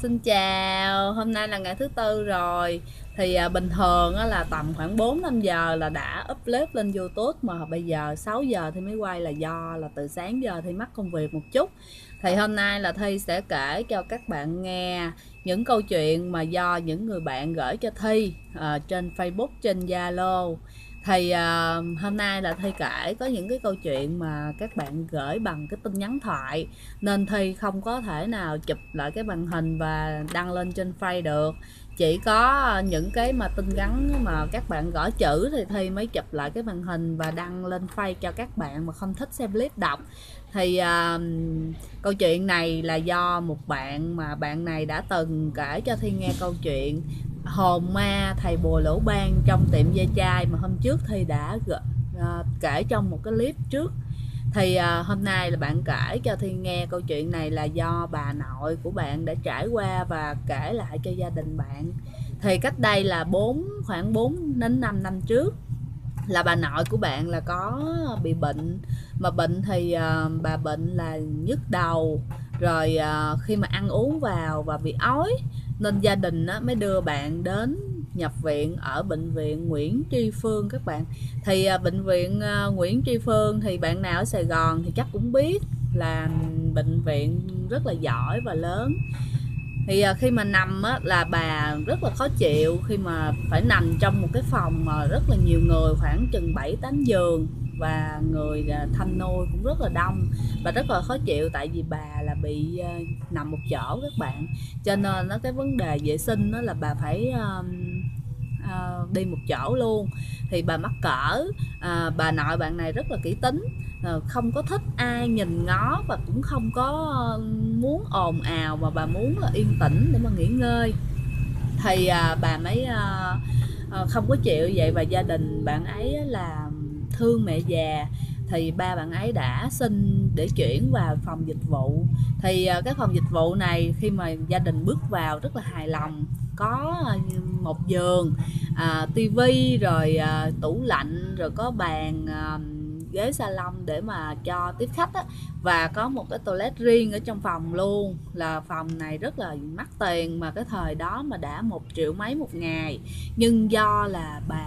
Xin chào, hôm nay là ngày thứ tư rồi. Thì bình thường á, là tầm khoảng 4-5 giờ là đã upload lên YouTube, mà bây giờ 6 giờ thì mới quay, là do là từ sáng giờ thì mắc công việc một chút. Thì hôm nay là Thi sẽ kể cho các bạn nghe những câu chuyện mà do những người bạn gửi cho Thi trên Facebook, trên Zalo. Thì hôm nay là Thi kể có những cái câu chuyện mà các bạn gửi bằng cái tin nhắn thoại, nên Thi không có thể nào chụp lại cái màn hình và đăng lên trên Face được. Chỉ có những cái mà tin nhắn mà các bạn gõ chữ thì Thi mới chụp lại cái màn hình và đăng lên Face cho các bạn mà không thích xem clip đọc. Thì câu chuyện này là do một bạn, mà bạn này đã từng kể cho Thi nghe câu chuyện hồn ma thầy bùa lỗ ban trong tiệm ve chai mà hôm trước Thi đã kể trong một cái clip trước. Thì hôm nay là bạn kể cho Thi nghe câu chuyện này là do bà nội của bạn đã trải qua và kể lại cho gia đình bạn. Thì cách đây là khoảng 4 đến 5 năm trước, là bà nội của bạn là có bị bệnh. Mà bệnh thì bà bệnh là nhức đầu, rồi khi mà ăn uống vào và bị ói, nên gia đình mới đưa bạn đến nhập viện ở bệnh viện Nguyễn Tri Phương các bạn. Thì bệnh viện Nguyễn Tri Phương thì bạn nào ở Sài Gòn thì chắc cũng biết là bệnh viện rất là giỏi và lớn. Thì khi mà nằm á, là bà rất là khó chịu khi mà phải nằm trong một cái phòng mà rất là nhiều người, khoảng chừng 7-8 giường, và người thăm nuôi cũng rất là đông. Bà rất là khó chịu tại vì bà là bị nằm một chỗ các bạn, cho nên nó cái vấn đề vệ sinh đó là bà phải đi một chỗ luôn. Thì bà mắc cỡ, bà nội bạn này rất là kỹ tính, không có thích ai nhìn ngó và cũng không có muốn ồn ào, mà bà muốn là yên tĩnh để mà nghỉ ngơi. Thì bà mới không có chịu vậy, và gia đình bạn ấy là thương mẹ già, thì ba bạn ấy đã xin để chuyển vào phòng dịch vụ. Thì cái phòng dịch vụ này khi mà gia đình bước vào rất là hài lòng, có một giường, tivi, rồi tủ lạnh, rồi có bàn, ghế salon để mà cho tiếp khách á, và có một cái toilet riêng ở trong phòng luôn. Là phòng này rất là mắc tiền, mà cái thời đó mà đã 1 triệu mấy một ngày, nhưng do là bà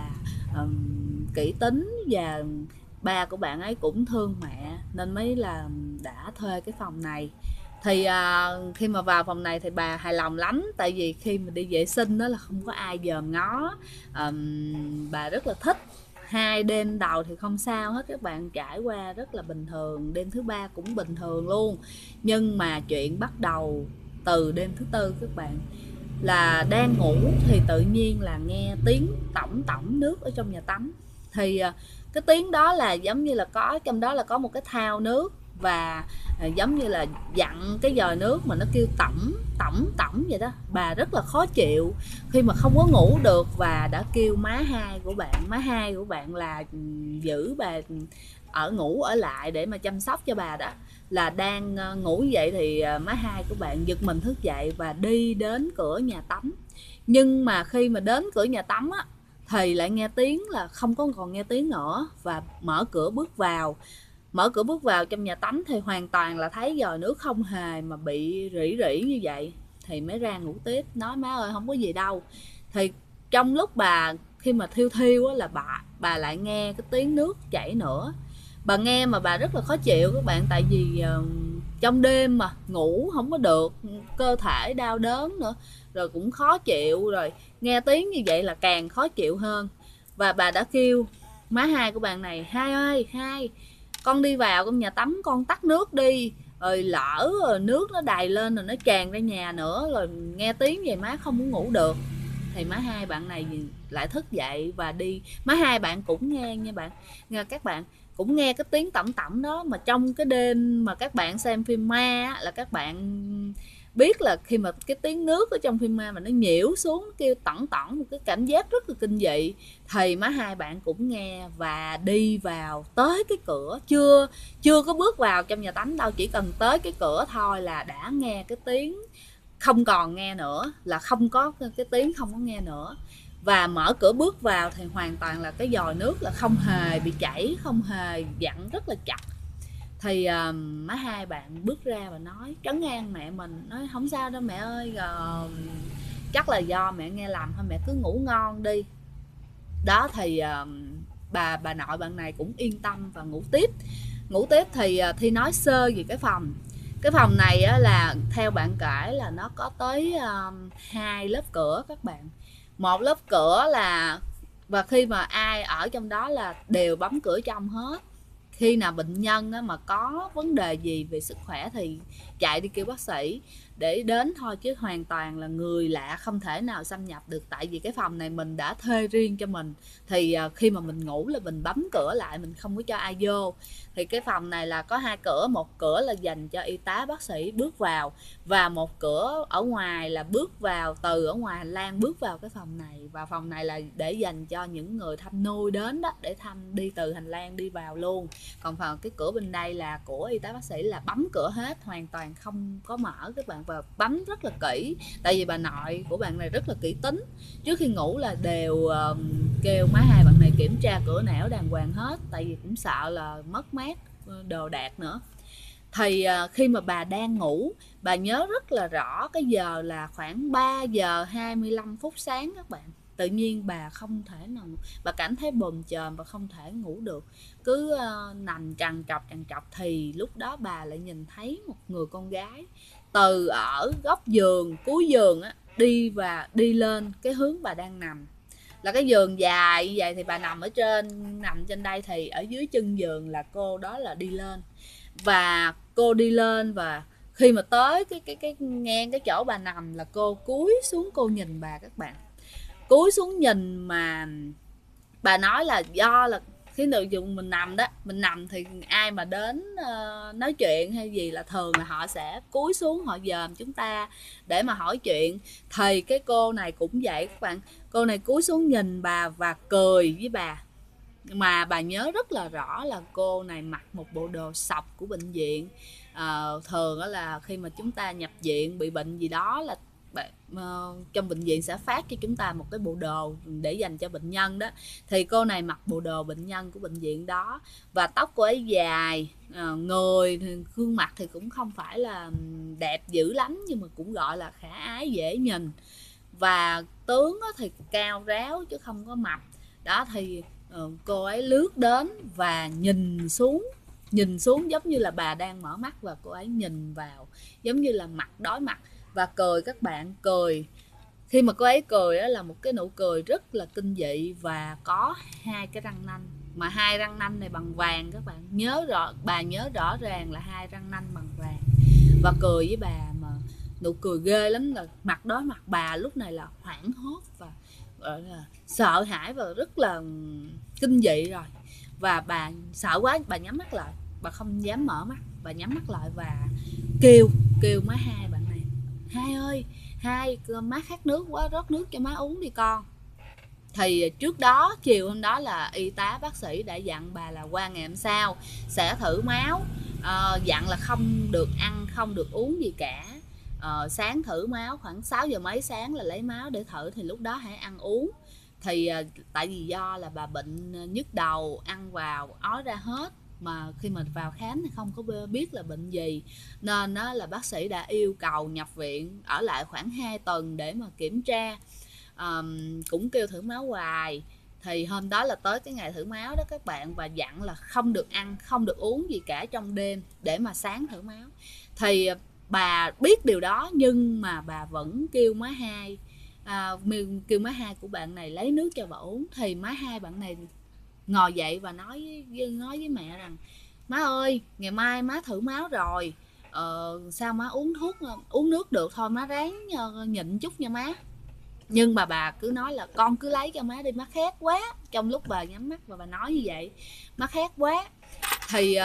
kỹ tính và ba của bạn ấy cũng thương mẹ nên mới là đã thuê cái phòng này. Thì khi mà vào phòng này thì bà hài lòng lắm, tại vì khi mà đi vệ sinh đó là không có ai dòm ngó. Bà rất là thích. 2 đêm đầu thì không sao hết, các bạn trải qua rất là bình thường, đêm thứ 3 cũng bình thường luôn. Nhưng mà chuyện bắt đầu từ đêm thứ 4 các bạn, là đang ngủ thì tự nhiên là nghe tiếng tổng tổng nước ở trong nhà tắm. Thì cái tiếng đó là giống như là có trong đó là có một cái thao nước, và giống như là dặn cái vòi nước mà nó kêu tổng tổng tổng vậy đó. Bà rất là khó chịu khi mà không có ngủ được, và đã kêu má hai của bạn. Má hai của bạn là giữ bà ngủ ở lại để mà chăm sóc cho bà đó. Là đang ngủ vậy thì má hai của bạn giật mình thức dậy và đi đến cửa nhà tắm. Nhưng mà khi mà đến cửa nhà tắm á, thì lại nghe tiếng là không có còn nghe tiếng nữa, và mở cửa bước vào. Mở cửa bước vào trong nhà tắm thì hoàn toàn là thấy vòi nước không hề mà bị rỉ rỉ như vậy. Thì mới ra ngủ tiếp, nói má ơi không có gì đâu. Thì trong lúc bà khi mà thiêu thiêu á, là bà lại nghe cái tiếng nước chảy nữa. Bà nghe mà bà rất là khó chịu các bạn, tại vì trong đêm mà ngủ không có được, cơ thể đau đớn nữa, rồi cũng khó chịu, rồi nghe tiếng như vậy là càng khó chịu hơn. Và bà đã kêu má hai của bạn này: hai ơi hai, con đi vào trong nhà tắm con tắt nước đi, rồi lỡ rồi nước nó đầy lên rồi nó tràn ra nhà nữa, rồi nghe tiếng vậy má không muốn ngủ được. Thì má hai bạn này lại thức dậy và đi. Má hai bạn cũng nghe nha bạn, nghe các bạn cũng nghe cái tiếng tổng tổng đó. Mà trong cái đêm mà các bạn xem phim ma là các bạn biết là khi mà cái tiếng nước ở trong phim ma mà nó nhiễu xuống kêu tỏng tỏng, một cái cảm giác rất là kinh dị. Thì má hai bạn cũng nghe và đi vào tới cái cửa, chưa có bước vào trong nhà tắm đâu, chỉ cần tới cái cửa thôi là đã nghe cái tiếng không còn nghe nữa, là không có cái tiếng, không có nghe nữa. Và mở cửa bước vào thì hoàn toàn là cái vòi nước là không hề bị chảy, không hề dặn, rất là chặt. Thì má hai bạn bước ra và nói trấn an mẹ mình, nói không sao đâu mẹ ơi, chắc là do mẹ nghe lầm thôi, mẹ cứ ngủ ngon đi. Đó thì bà nội bạn này cũng yên tâm và ngủ tiếp. Ngủ tiếp thì Thi nói sơ về cái phòng này á, là theo bạn kể là nó có tới 2 lớp cửa các bạn. Một lớp cửa là, và khi mà ai ở trong đó là đều bấm cửa trong hết. Khi nào bệnh nhân á, mà có vấn đề gì về sức khỏe thì chạy đi kêu bác sĩ để đến thôi, chứ hoàn toàn là người lạ không thể nào xâm nhập được. Tại vì cái phòng này mình đã thuê riêng cho mình, thì khi mà mình ngủ là mình bấm cửa lại, mình không có cho ai vô. Thì cái phòng này là có 2 cửa, một cửa là dành cho y tá bác sĩ bước vào, và một cửa ở ngoài là bước vào từ ở ngoài hành lang bước vào cái phòng này. Và phòng này là để dành cho những người thăm nuôi đến đó, để thăm đi từ hành lang đi vào luôn. Còn phần cái cửa bên đây là của y tá bác sĩ, là bấm cửa hết, hoàn toàn không có mở các bạn, và bấm rất là kỹ. Tại vì bà nội của bạn này rất là kỹ tính, trước khi ngủ là đều kêu má hai bạn này kiểm tra cửa nẻo đàng hoàng hết, tại vì cũng sợ là mất mát đồ đạc nữa. Thì khi mà bà đang ngủ, bà nhớ rất là rõ cái giờ là khoảng 3 giờ 25 phút sáng các bạn. Tự nhiên bà không thể nào, bà cảm thấy bồn chồn và không thể ngủ được, cứ nằm trằn trọc. Thì lúc đó bà lại nhìn thấy một người con gái từ ở góc giường, cuối giường á, đi lên cái hướng bà đang nằm. Là cái giường dài như vậy, thì bà nằm trên đây, thì ở dưới chân giường là cô đó là đi lên. Và cô đi lên, và khi mà tới cái ngang cái chỗ bà nằm là cô cúi xuống, cô nhìn bà các bạn. Cúi xuống nhìn, mà bà nói là do là khi nội dụng mình nằm thì ai mà đến nói chuyện hay gì là thường là họ sẽ cúi xuống, họ dòm chúng ta để mà hỏi chuyện. Thì cái cô này cũng vậy các bạn, cô này cúi xuống nhìn bà và cười với bà. Mà bà nhớ rất là rõ là cô này mặc một bộ đồ sọc của bệnh viện. Thường đó là khi mà chúng ta nhập viện bị bệnh gì đó là trong bệnh viện sẽ phát cho chúng ta một cái bộ đồ để dành cho bệnh nhân đó. Thì cô này mặc bộ đồ bệnh nhân của bệnh viện đó, và tóc cô ấy dài, người thì gương mặt thì cũng không phải là đẹp dữ lắm, nhưng mà cũng gọi là khả ái dễ nhìn. Và tướng thì cao ráo chứ không có mập. Đó thì cô ấy lướt đến và nhìn xuống giống như là bà đang mở mắt, và cô ấy nhìn vào giống như là mặt đối mặt và cười các bạn. Cười, khi mà cô ấy cười đó là một cái nụ cười rất là kinh dị, và có 2 cái răng nanh, mà 2 răng nanh này bằng vàng các bạn. Bà nhớ rõ ràng là 2 răng nanh bằng vàng, và cười với bà mà nụ cười ghê lắm, là mặt đối mặt. Bà lúc này là hoảng hốt và gọi là sợ hãi và rất là kinh dị rồi. Và bà sợ quá, bà nhắm mắt lại, bà không dám mở mắt, bà nhắm mắt lại và kêu má hai bạn này: Hai ơi, Hai, má khát nước quá, rót nước cho má uống đi con. Thì trước đó, chiều hôm đó là y tá bác sĩ đã dặn bà là qua ngày hôm sau sẽ thử máu, dặn là không được ăn, không được uống gì cả. Sáng thử máu khoảng 6 giờ mấy sáng là lấy máu để thử, thì lúc đó hãy ăn uống. Thì tại vì do là bà bệnh nhức đầu, ăn vào ói ra hết, mà khi mà vào khám thì không có biết là bệnh gì, nên đó là bác sĩ đã yêu cầu nhập viện ở lại khoảng 2 tuần để mà kiểm tra. Cũng kêu thử máu hoài. Thì hôm đó là tới cái ngày thử máu đó các bạn, và dặn là không được ăn, không được uống gì cả trong đêm để mà sáng thử máu. Thì bà biết điều đó, nhưng mà bà vẫn kêu má hai, kêu má hai của bạn này lấy nước cho bà uống. Thì má hai bạn này ngồi dậy và nói với mẹ rằng: Má ơi, ngày mai má thử máu rồi, sao má uống nước được thôi, má ráng nhịn chút nha má. Nhưng mà bà cứ nói là con cứ lấy cho má đi, má khát quá. Trong lúc bà nhắm mắt và bà nói như vậy, má khát quá. Thì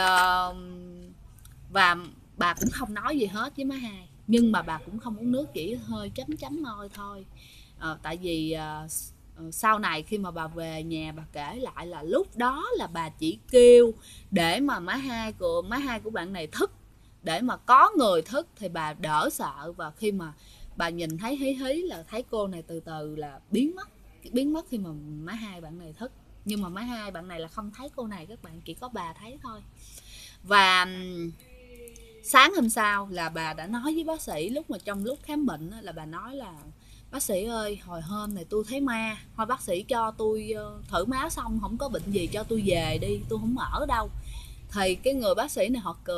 và bà cũng không nói gì hết với má hai, nhưng mà bà cũng không uống nước, chỉ hơi chấm môi thôi. Tại vì sau này khi mà bà về nhà bà kể lại là lúc đó là bà chỉ kêu để mà má hai của bạn này thức, để mà có người thức thì bà đỡ sợ. Và khi mà bà nhìn thấy hí là thấy cô này từ từ là biến mất khi mà má hai bạn này thức. Nhưng mà má hai bạn này là không thấy cô này các bạn, chỉ có bà thấy thôi. Và sáng hôm sau là bà đã nói với bác sĩ, trong lúc khám bệnh là bà nói là: bác sĩ ơi, hồi hôm này tôi thấy ma, thôi bác sĩ cho tôi thử máu xong không có bệnh gì cho tôi về đi, tôi không ở đâu. Thì cái người bác sĩ này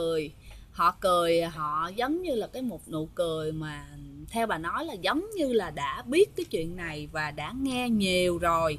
họ giống như là một nụ cười mà theo bà nói là giống như là đã biết cái chuyện này và đã nghe nhiều rồi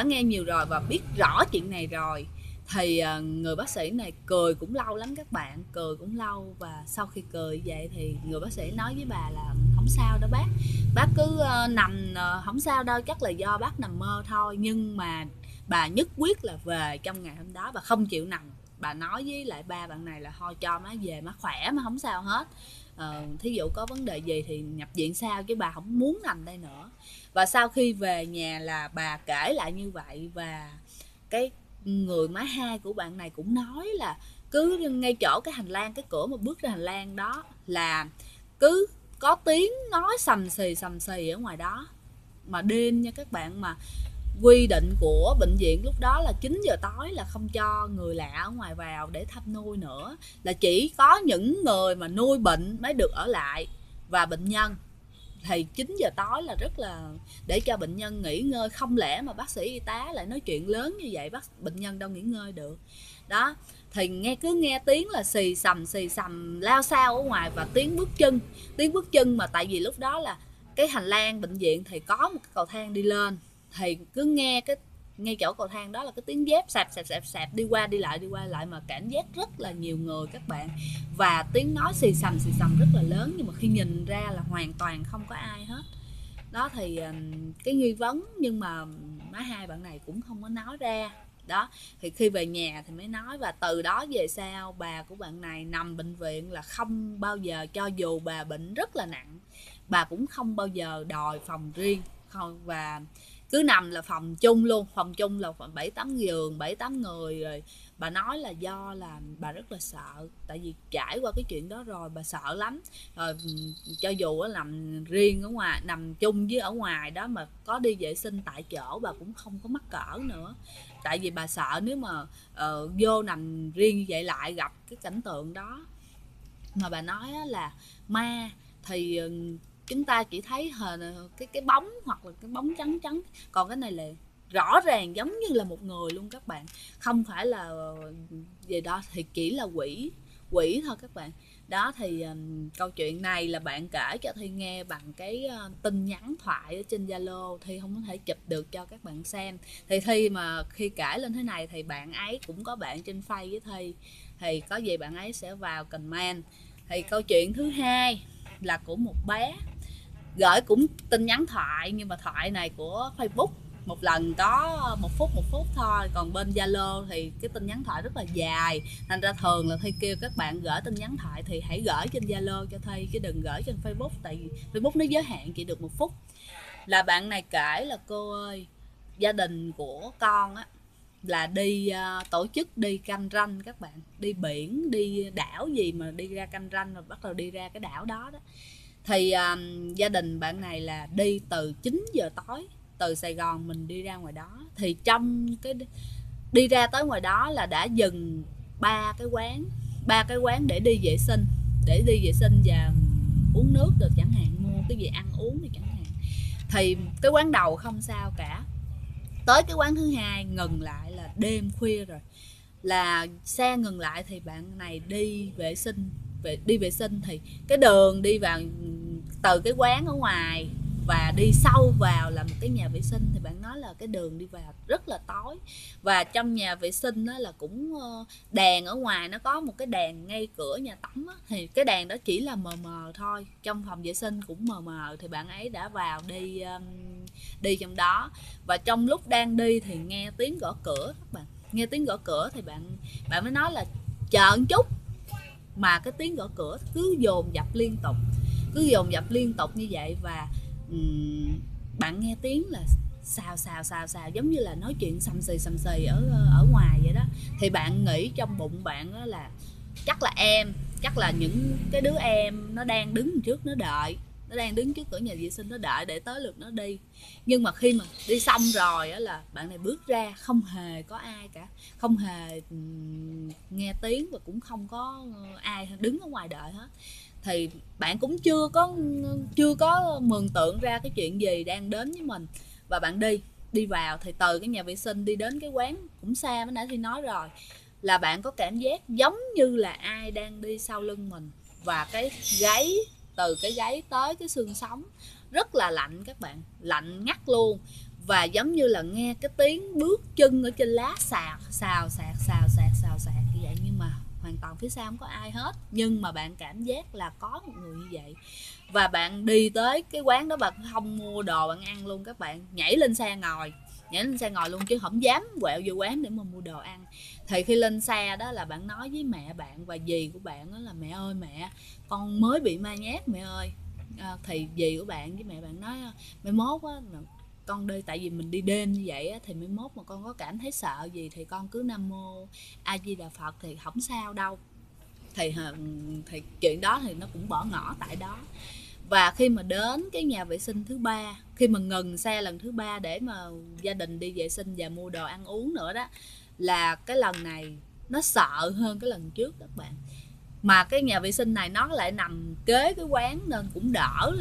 và biết rõ chuyện này rồi. Thì người bác sĩ này cười cũng lâu lắm các bạn, cười cũng lâu. Và sau khi cười vậy thì người bác sĩ nói với bà là: không sao đâu bác cứ nằm, không sao đâu, chắc là do bác nằm mơ thôi. Nhưng mà bà nhất quyết là về trong ngày hôm đó, bà không chịu nằm. Bà nói với lại ba bạn này là: thôi cho má về, má khỏe, má không sao hết, thí dụ có vấn đề gì thì nhập viện sau, chứ bà không muốn nằm đây nữa. Và sau khi về nhà là bà kể lại như vậy. Và cái người má hai của bạn này cũng nói là cứ ngay chỗ cái hành lang, cái cửa mà bước ra hành lang đó là cứ có tiếng nói sầm xì ở ngoài đó. Mà đêm nha các bạn, mà quy định của bệnh viện lúc đó là 9 giờ tối là không cho người lạ ở ngoài vào để thăm nuôi nữa, là chỉ có những người mà nuôi bệnh mới được ở lại. Và bệnh nhân thì 9 giờ tối là rất là để cho bệnh nhân nghỉ ngơi, không lẽ mà bác sĩ y tá lại nói chuyện lớn như vậy, bệnh nhân đâu nghỉ ngơi được. Đó, thì cứ nghe tiếng là xì xầm lao xao ở ngoài, và tiếng bước chân mà tại vì lúc đó là cái hành lang bệnh viện thì có một cái cầu thang đi lên, thì cứ nghe ngay chỗ cầu thang đó là cái tiếng dép sạp đi qua đi lại mà cảm giác rất là nhiều người các bạn. Và tiếng nói xì xầm rất là lớn, nhưng mà khi nhìn ra là hoàn toàn không có ai hết. Đó thì cái nghi vấn, nhưng mà má hai bạn này cũng không có nói ra. Đó thì khi về nhà thì mới nói. Và từ đó về sau bà của bạn này nằm bệnh viện là không bao giờ, cho dù bà bệnh rất là nặng, bà cũng không bao giờ đòi phòng riêng không, và cứ nằm là phòng chung luôn. Phòng chung là 7-8 giường, 7-8 người. Rồi bà nói là do là bà rất là sợ, tại vì trải qua cái chuyện đó rồi, bà sợ lắm. Rồi cho dù nằm riêng ở ngoài, nằm chung với ở ngoài đó, mà có đi vệ sinh tại chỗ bà cũng không có mắc cỡ nữa. Tại vì bà sợ nếu mà vô nằm riêng như vậy lại gặp cái cảnh tượng đó. Mà bà nói là ma thì chúng ta chỉ thấy cái bóng, hoặc là cái bóng trắng, còn cái này là rõ ràng giống như là một người luôn các bạn, không phải là gì đó, thì chỉ là quỷ thôi các bạn. Đó thì câu chuyện này là bạn kể cho Thi nghe bằng cái tin nhắn thoại ở trên Zalo. Thi không có thể chụp được cho các bạn xem. Thì Thi mà khi kể lên thế này thì bạn ấy cũng có bạn trên Face với Thi, thì có gì bạn ấy sẽ vào comment. Thì câu chuyện thứ hai là của một bé gửi cũng tin nhắn thoại, nhưng mà thoại này của Facebook, một lần có một phút thôi. Còn bên Zalo thì cái tin nhắn thoại rất là dài, thành ra thường là Thi kêu các bạn gửi tin nhắn thoại thì hãy gửi trên Zalo cho Thi, chứ đừng gửi trên Facebook, tại vì Facebook nó giới hạn chỉ được 1 phút. Là bạn này kể là: cô ơi, gia đình của con á là đi tổ chức đi canh ranh các bạn, đi biển, đi đảo gì mà đi ra canh ranh, rồi bắt đầu đi ra cái đảo đó đó. Thì gia đình bạn này là đi từ 9 giờ tối từ Sài Gòn mình đi ra ngoài đó. Thì trong cái đi ra tới ngoài đó là đã dừng ba cái quán để đi vệ sinh và uống nước được chẳng hạn, mua cái gì ăn uống thì chẳng hạn. Thì cái quán đầu không sao cả, tới cái quán thứ hai ngừng lại là đêm khuya rồi, là xe ngừng lại thì bạn này đi vệ sinh thì cái đường đi vào từ cái quán ở ngoài và đi sâu vào là một cái nhà vệ sinh, thì bạn nói là cái đường đi vào rất là tối. Và trong nhà vệ sinh đó là cũng đèn ở ngoài, nó có một cái đèn ngay cửa nhà tắm á, thì cái đèn đó chỉ là mờ mờ thôi, trong phòng vệ sinh cũng mờ mờ. Thì bạn ấy đã vào đi trong đó, và trong lúc đang đi thì nghe tiếng gõ cửa các bạn. Nghe tiếng gõ cửa thì bạn mới nói là chờ một chút, mà cái tiếng gõ cửa cứ dồn dập liên tục như vậy. Và bạn nghe tiếng là xào giống như là nói chuyện sầm xì ở ngoài vậy đó. Thì bạn nghĩ trong bụng bạn đó là chắc là những cái đứa em nó đang đứng trước nó đợi, nó đang đứng trước cửa nhà vệ sinh, nó đợi để tới lượt nó đi. Nhưng mà khi mà đi xong rồi á là bạn này bước ra, không hề có ai cả, không hề nghe tiếng và cũng không có ai đứng ở ngoài đợi hết. Thì bạn cũng chưa có mường tượng ra cái chuyện gì đang đến với mình, và bạn đi vào. Thì từ cái nhà vệ sinh đi đến cái quán cũng xa, mới nãy thì nói rồi, là bạn có cảm giác giống như là ai đang đi sau lưng mình, và cái gáy, từ cái gáy tới cái xương sống rất là lạnh các bạn, lạnh ngắt luôn. Và giống như là nghe cái tiếng bước chân ở trên lá xào xào xạc xào xạc xào xạc như vậy, nhưng mà hoàn toàn phía sau không có ai hết, nhưng mà bạn cảm giác là có một người như vậy. Và bạn đi tới cái quán đó, bạn không mua đồ bạn ăn luôn các bạn, nhảy lên xe ngồi luôn, chứ không dám quẹo vô quán để mà mua đồ ăn. Thì khi lên xe đó là bạn nói với mẹ bạn và dì của bạn đó là: mẹ ơi mẹ, con mới bị ma nhát mẹ ơi. Thì dì của bạn với mẹ bạn nói: mai mốt á con đi, tại vì mình đi đêm như vậy á, thì mai mốt mà con có cảm thấy sợ gì thì con cứ Nam Mô A Di Đà Phật thì không sao đâu. Thì chuyện đó thì nó cũng bỏ ngỏ tại đó. Và khi mà đến cái nhà vệ sinh thứ ba, khi mà ngừng xe lần thứ ba để mà gia đình đi vệ sinh và mua đồ ăn uống nữa đó, là cái lần này nó sợ hơn cái lần trước các bạn. Mà cái nhà vệ sinh này nó lại nằm kế cái quán nên cũng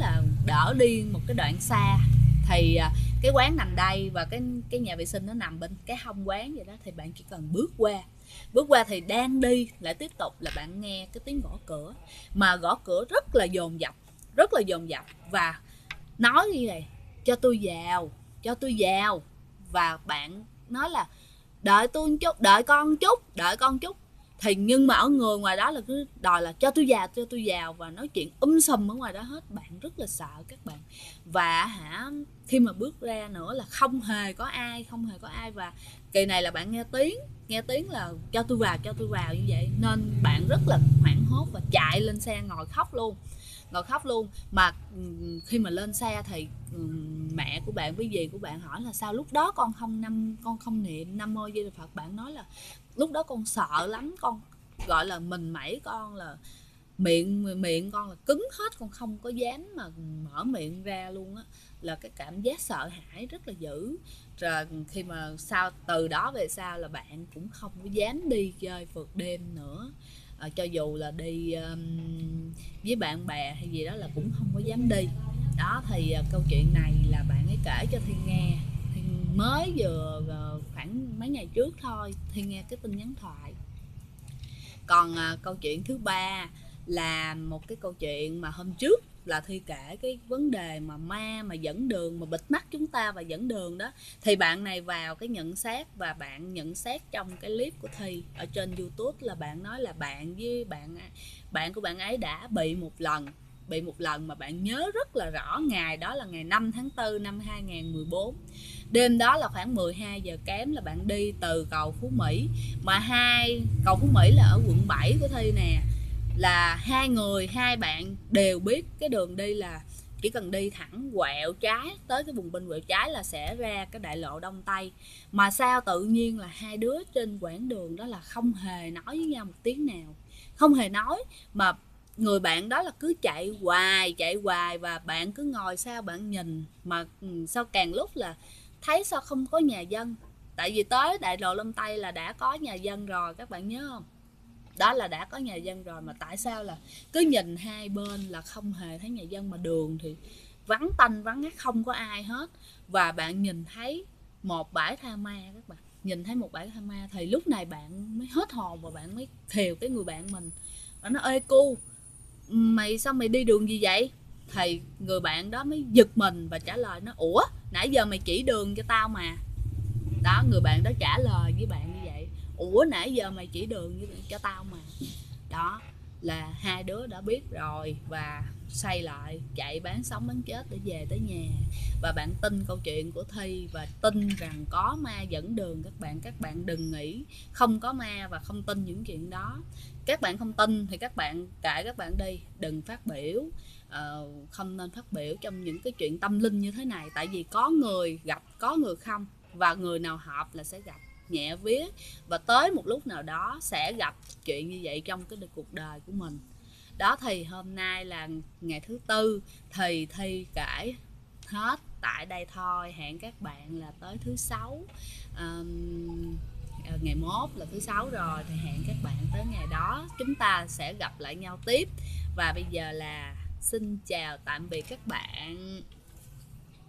đỡ đi một cái đoạn xa. Thì cái quán nằm đây và cái nhà vệ sinh nó nằm bên cái hông quán vậy đó. Thì bạn chỉ cần bước qua thì đang đi lại tiếp tục là bạn nghe cái tiếng gõ cửa, mà gõ cửa rất là dồn dập và nói như này: cho tôi vào. Và bạn nói là: đợi tôi chút, đợi con chút. Thì nhưng mà ở người ngoài đó là cứ đòi là cho tôi vào và nói chuyện sùm ở ngoài đó hết. Bạn rất là sợ các bạn. Và khi mà bước ra nữa là không hề có ai. Và kỳ này là bạn nghe tiếng là cho tôi vào như vậy, nên bạn rất là hoảng hốt và chạy lên xe ngồi khóc luôn. Mà khi mà lên xe thì mẹ của bạn với dì của bạn hỏi là: sao lúc đó con không niệm Nam Mô Di Đà Phật? Bạn nói là lúc đó con sợ lắm, con gọi là mình mẩy, con là miệng con là cứng hết, con không có dám mà mở miệng ra luôn á. Là cái cảm giác sợ hãi rất là dữ. Rồi khi mà từ đó về sau là bạn cũng không có dám đi chơi phượt đêm nữa. Cho dù là đi với bạn bè hay gì đó là cũng không có dám đi đó. Thì câu chuyện này là bạn ấy kể cho Thiên nghe. Thiên mới vừa khoảng mấy ngày trước thôi, Thiên nghe cái tin nhắn thoại. Còn câu chuyện thứ ba là một cái câu chuyện mà hôm trước là Thi kể cái vấn đề mà ma mà dẫn đường, mà bịt mắt chúng ta và dẫn đường đó. Thì bạn này vào cái nhận xét, và bạn nhận xét trong cái clip của Thi ở trên YouTube là bạn nói là bạn với bạn của bạn ấy đã bị một lần mà bạn nhớ rất là rõ. Ngày đó là ngày 5 tháng 4 năm 2014. Đêm đó là khoảng 12 giờ kém là bạn đi từ cầu Phú Mỹ. Mà cầu Phú Mỹ là ở quận 7 của Thi nè. Là hai bạn đều biết cái đường đi là chỉ cần đi thẳng quẹo trái tới cái vùng bên quẹo trái là sẽ ra cái đại lộ Đông Tây. Mà sao tự nhiên là hai đứa trên quãng đường đó là không hề nói với nhau một tiếng nào, không hề nói, mà người bạn đó là cứ chạy hoài và bạn cứ ngồi sau bạn nhìn. Mà sao càng lúc là thấy sao không có nhà dân, tại vì tới đại lộ Đông Tây là đã có nhà dân rồi, các bạn nhớ không? Đó là đã có nhà dân rồi, mà tại sao là cứ nhìn hai bên là không hề thấy nhà dân, mà đường thì vắng tanh vắng ngắt, không có ai hết. Và bạn nhìn thấy một bãi tha ma các bạn, thì lúc này bạn mới hết hồn và bạn mới khều cái người bạn mình. Và nó: ê cu, mày sao mày đi đường gì vậy? Thì người bạn đó mới giật mình và trả lời nó: ủa, nãy giờ mày chỉ đường cho tao mà. Đó, người bạn đó trả lời với bạn như vậy: ủa, nãy giờ mày chỉ đường cho tao mà. Đó là hai đứa đã biết rồi và xoay lại chạy bán sống bán chết để về tới nhà. Và bạn tin câu chuyện của Thi và tin rằng có ma dẫn đường các bạn đừng nghĩ không có ma và không tin những chuyện đó. Các bạn không tin thì các bạn kệ các bạn đi, đừng phát biểu. Không nên phát biểu trong những cái chuyện tâm linh như thế này, tại vì có người gặp, có người không, và người nào hợp là sẽ gặp nhẹ vía, và tới một lúc nào đó sẽ gặp chuyện như vậy trong cái cuộc đời của mình. Đó, thì hôm nay là ngày thứ tư thì thi kể hết tại đây thôi. Hẹn các bạn là tới thứ sáu, ngày mốt là thứ sáu rồi, thì hẹn các bạn tới ngày đó chúng ta sẽ gặp lại nhau tiếp. Và bây giờ là xin chào tạm biệt các bạn.